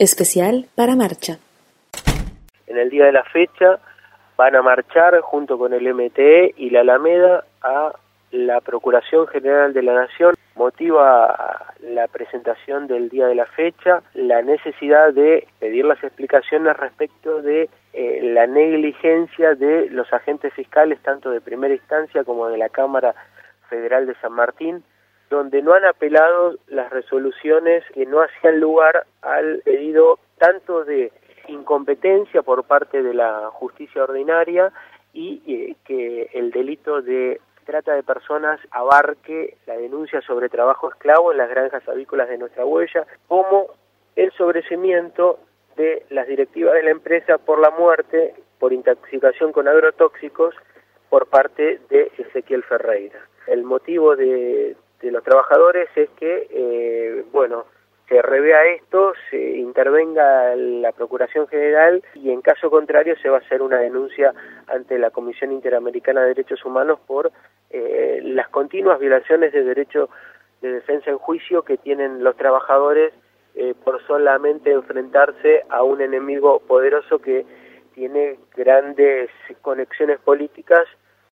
Especial para marcha. En el día de la fecha van a marchar junto con el MTE y la Alameda a la Procuración General de la Nación. Motiva la presentación del día de la fecha la necesidad de pedir las explicaciones respecto de la negligencia de los agentes fiscales, tanto de primera instancia como de la Cámara Federal de San Martín, donde no han apelado las resoluciones que no hacían lugar al pedido tanto de incompetencia por parte de la justicia ordinaria y que el delito de trata de personas abarque la denuncia sobre trabajo esclavo en las granjas avícolas de nuestra huella, como el sobreseimiento de las directivas de la empresa por la muerte por intoxicación con agrotóxicos por parte de Ezequiel Ferreira. El motivo de los trabajadores es que, se revea esto, se intervenga la Procuración General y en caso contrario se va a hacer una denuncia ante la Comisión Interamericana de Derechos Humanos por las continuas violaciones de derecho de defensa en juicio que tienen los trabajadores por solamente enfrentarse a un enemigo poderoso que tiene grandes conexiones políticas